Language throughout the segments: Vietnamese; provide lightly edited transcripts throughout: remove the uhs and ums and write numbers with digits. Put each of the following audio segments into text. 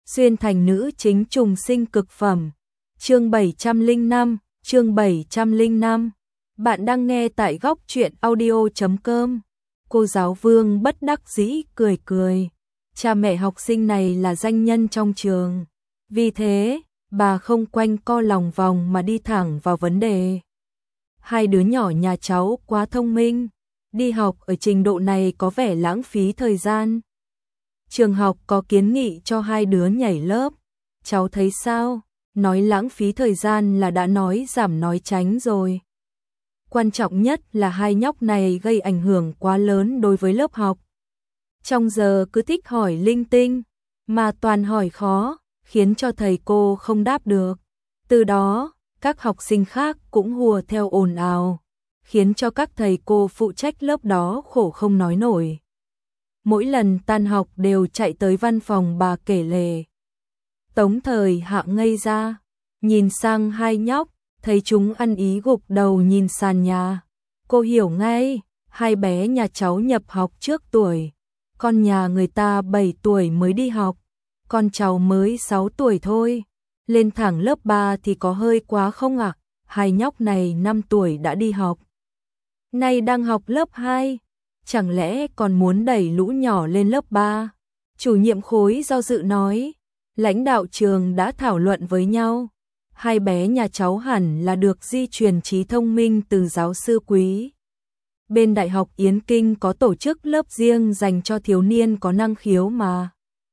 Xuyên thành nữ chính trùng sinh cực phẩm. Chương 705. Bạn đang nghe tại góc truyện audio.com. Cô giáo Vương bất đắc dĩ cười cười. Cha mẹ học sinh này là danh nhân trong trường. Vì thế, bà không quanh co lòng vòng mà đi thẳng vào vấn đề. Hai đứa nhỏ nhà cháu quá thông minh. Đi học ở trình độ này có vẻ lãng phí thời gian. Trường học có kiến nghị cho hai đứa nhảy lớp. Cháu thấy sao? Nói lãng phí thời gian là đã nói giảm nói tránh rồi. Quan trọng nhất là hai nhóc này gây ảnh hưởng quá lớn đối với lớp học. Trong giờ cứ thích hỏi linh tinh, mà toàn hỏi khó, khiến cho thầy cô không đáp được. Từ đó, các học sinh khác cũng hùa theo ồn ào, khiến cho các thầy cô phụ trách lớp đó khổ không nói nổi. Mỗi lần tan học đều chạy tới văn phòng bà kể lể. Tống Thời Hạ ngây ra, nhìn sang hai nhóc, thấy chúng ăn ý gục đầu nhìn sàn nhà. Cô hiểu ngay, hai bé nhà cháu nhập học trước tuổi. Con nhà người ta 7 tuổi mới đi học, con cháu mới 6 tuổi thôi. Lên thẳng lớp 3 thì có hơi quá không ạ? Hai nhóc này 5 tuổi đã đi học. Nay đang học lớp 2. Chẳng lẽ còn muốn đẩy lũ nhỏ lên lớp 3? Chủ nhiệm khối do dự nói, lãnh đạo trường đã thảo luận với nhau. Hai bé nhà cháu hẳn là được di truyền trí thông minh từ giáo sư Quý. Bên Đại học Yến Kinh có tổ chức lớp riêng dành cho thiếu niên có năng khiếu mà.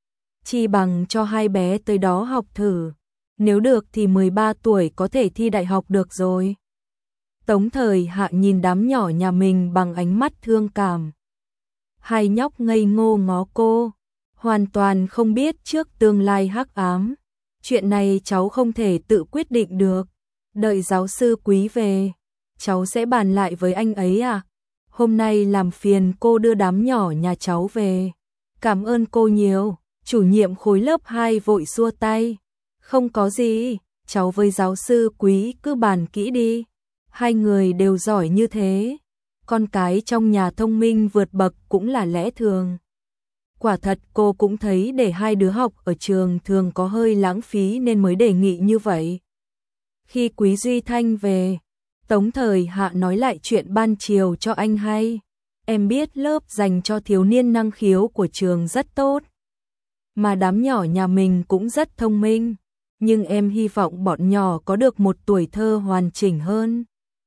Chi bằng cho hai bé tới đó học thử. Nếu được thì 13 tuổi có thể thi đại học được rồi. Tống Thời Hạ nhìn đám nhỏ nhà mình bằng ánh mắt thương cảm. Hai nhóc ngây ngô ngó cô, hoàn toàn không biết trước tương lai hắc ám. Chuyện này cháu không thể tự quyết định được. Đợi giáo sư Quý về, cháu sẽ bàn lại với anh ấy à? Hôm nay làm phiền cô đưa đám nhỏ nhà cháu về. Cảm ơn cô nhiều. Chủ nhiệm khối lớp 2 vội xua tay. Không có gì, cháu với giáo sư Quý cứ bàn kỹ đi. Hai người đều giỏi như thế. Con cái trong nhà thông minh vượt bậc cũng là lẽ thường. Quả thật cô cũng thấy để hai đứa học ở trường thường có hơi lãng phí nên mới đề nghị như vậy. Khi Quý Duy Thanh về, Tống Thời Hạ nói lại chuyện ban chiều cho anh hay. Em biết lớp dành cho thiếu niên năng khiếu của trường rất tốt. Mà đám nhỏ nhà mình cũng rất thông minh. Nhưng em hy vọng bọn nhỏ có được một tuổi thơ hoàn chỉnh hơn.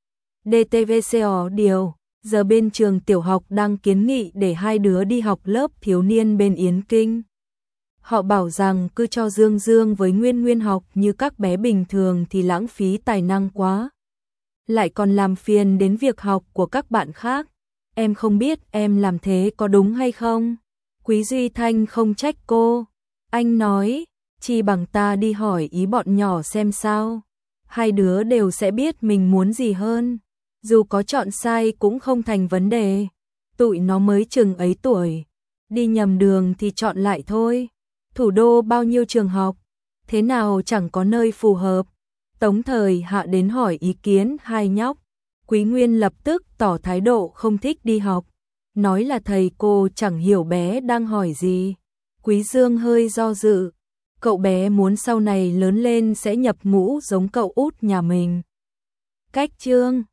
DTVCO điều, giờ bên trường tiểu học đang kiến nghị để hai đứa đi học lớp thiếu niên bên Yến Kinh. Họ bảo rằng cứ cho Dương Dương với Nguyên Nguyên học như các bé bình thường thì lãng phí tài năng quá. Lại còn làm phiền đến việc học của các bạn khác. Em không biết em làm thế có đúng hay không? Quý Duy Thanh không trách cô. Anh nói, chi bằng ta đi hỏi ý bọn nhỏ xem sao. Hai đứa đều sẽ biết mình muốn gì hơn. Dù có chọn sai cũng không thành vấn đề. Tụi nó mới chừng ấy tuổi. Đi nhầm đường thì chọn lại thôi. Thủ đô bao nhiêu trường học, thế nào chẳng có nơi phù hợp. Tống Thời Hạ đến hỏi ý kiến hai nhóc. Quý Nguyên lập tức tỏ thái độ không thích đi học. Nói là thầy cô chẳng hiểu bé đang hỏi gì. Quý Dương hơi do dự. Cậu bé muốn sau này lớn lên sẽ nhập ngũ giống cậu út nhà mình. Cách chương